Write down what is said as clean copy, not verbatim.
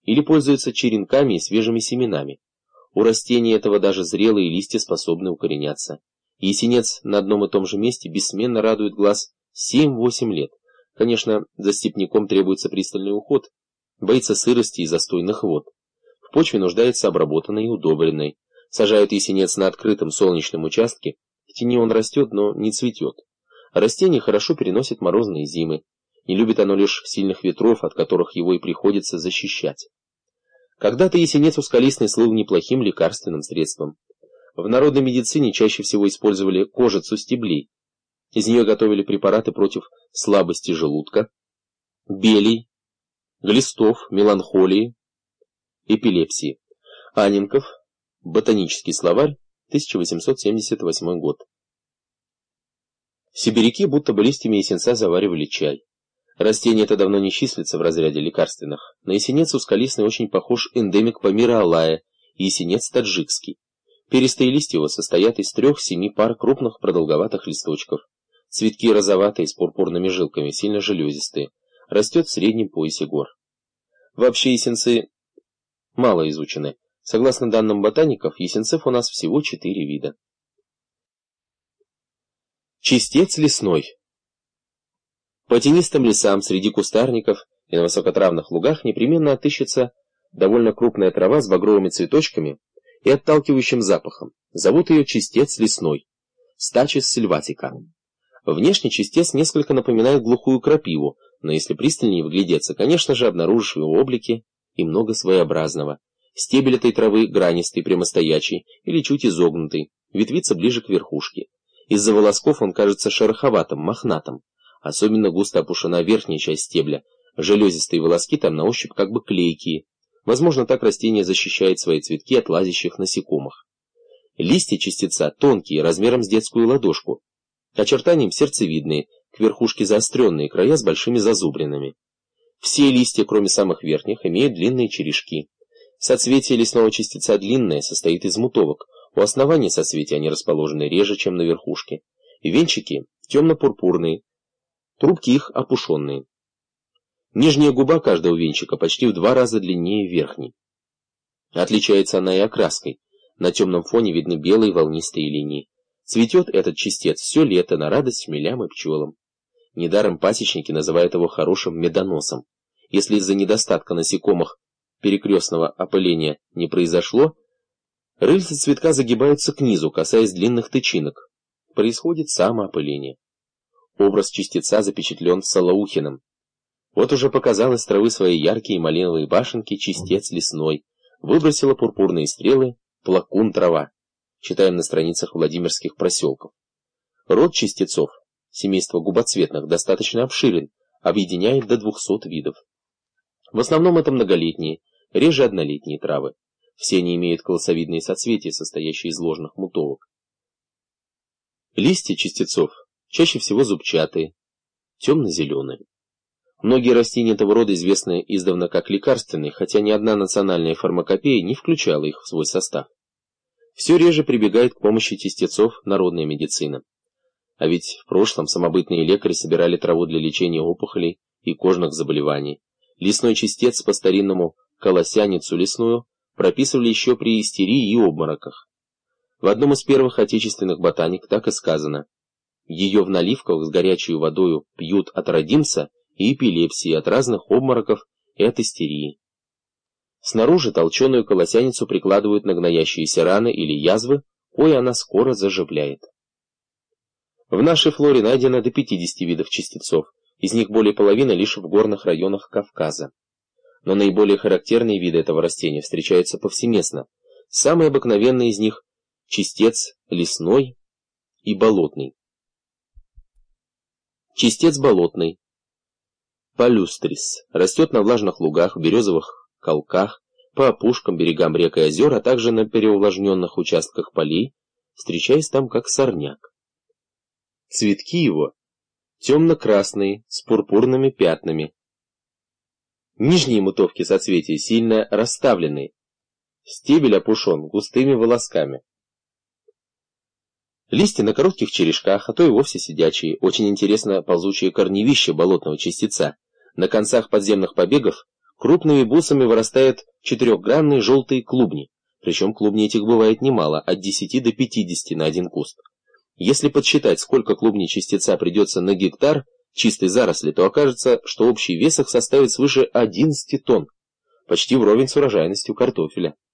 или пользуется черенками и свежими семенами. У растений этого даже зрелые листья способны укореняться. Ясенец на одном и том же месте бессменно радует глаз 7-8 лет. Конечно, за степняком требуется пристальный уход, боится сырости и застойных вод. В почве нуждается обработанной и удобренной. Сажают ясенец на открытом солнечном участке, в тени он растет, но не цветет. Растение хорошо переносит морозные зимы. Не любит оно лишь сильных ветров, от которых его и приходится защищать. Когда-то ясенец ускалистный слыл неплохим лекарственным средством. В народной медицине чаще всего использовали кожицу стеблей. Из нее готовили препараты против слабости желудка, белей, глистов, меланхолии, эпилепсии. Анненков, ботанический словарь, 1878 год. Сибиряки будто бы листьями ясенца заваривали чай. Растение это давно не числится в разряде лекарственных. На ясенец ускалистный очень похож эндемик Памира алая и ясенец таджикский. Перистые листья его состоят из 3-7 пар крупных продолговатых листочков. Цветки розоватые с пурпурными жилками, сильно железистые. Растет в среднем поясе гор. Вообще ясенцы мало изучены. Согласно данным ботаников, ясенцев у нас всего 4 вида. Чистец лесной. По тенистым лесам, среди кустарников и на высокотравных лугах непременно отыщется довольно крупная трава с багровыми цветочками и отталкивающим запахом. Зовут ее чистец лесной, стачис сильватика. Внешне чистец несколько напоминает глухую крапиву, но если пристальнее вглядеться, конечно же, обнаружишь в его облике и много своеобразного. Стебель этой травы гранистый, прямостоячий или чуть изогнутый, ветвится ближе к верхушке. Из-за волосков он кажется шероховатым, мохнатым. Особенно густо опушена верхняя часть стебля. Железистые волоски там на ощупь как бы клейкие. Возможно, так растение защищает свои цветки от лазящих насекомых. Листья чистеца тонкие, размером с детскую ладошку. Очертанием сердцевидные, к верхушке заостренные, края с большими зазубринами. Все листья, кроме самых верхних, имеют длинные черешки. Соцветие лесного чистеца длинное, состоит из мутовок. У основания соцветия они расположены реже, чем на верхушке. Венчики темно-пурпурные, трубки их опушенные. Нижняя губа каждого венчика почти в 2 раза длиннее верхней. Отличается она и окраской. На темном фоне видны белые волнистые линии. Цветет этот чистец все лето на радость хмелям и пчелам. Недаром пасечники называют его хорошим медоносом. Если из-за недостатка насекомых перекрестного опыления не произошло, рыльца цветка загибаются к низу, касаясь длинных тычинок. Происходит самоопыление. Образ чистеца запечатлен Солоухиным. Вот уже показал из травы свои яркие малиновые башенки чистец лесной, выбросила пурпурные стрелы плакун трава. Читаем на страницах Владимирских проселков. Род чистецов, семейство губоцветных, достаточно обширен, объединяет до 200 видов. В основном это многолетние, реже однолетние травы. Все они имеют колосовидные соцветия, состоящие из ложных мутовок. Листья чистецов чаще всего зубчатые, темно-зеленые. Многие растения этого рода известны издавна как лекарственные, хотя ни одна национальная фармакопея не включала их в свой состав. Все реже прибегает к помощи чистецов народная медицина. А ведь в прошлом самобытные лекари собирали траву для лечения опухолей и кожных заболеваний. Лесной чистец по-старинному колосяницу лесную прописывали еще при истерии и обмороках. В одном из первых отечественных ботаник так и сказано: ее в наливках с горячей водою пьют от родимца и эпилепсии, от разных обмороков и от истерии. Снаружи толченую колосяницу прикладывают на гноящиеся раны или язвы, кое она скоро заживляет. В нашей флоре найдено до 50 видов чистецов, из них более половины лишь в горных районах Кавказа. Но наиболее характерные виды этого растения встречаются повсеместно. Самые обыкновенные из них – чистец лесной и болотный. Чистец болотный, палюстрис, растет на влажных лугах, в березовых колках, по опушкам, берегам рек и озер, а также на переувлажненных участках полей, встречаясь там как сорняк. Цветки его темно-красные, с пурпурными пятнами. Нижние мутовки соцветия сильно расставлены. Стебель опушен густыми волосками. Листья на коротких черешках, а то и вовсе сидячие. Очень интересно ползучее корневище болотного чистеца. На концах подземных побегов Крупными буссами вырастают четырехгранные желтые клубни, причем клубней этих бывает немало, от 10 до 50 на один куст. Если подсчитать, сколько клубней частица придется на гектар чистой заросли, то окажется, что общий вес их составит свыше 11 тонн, почти вровень с урожайностью картофеля.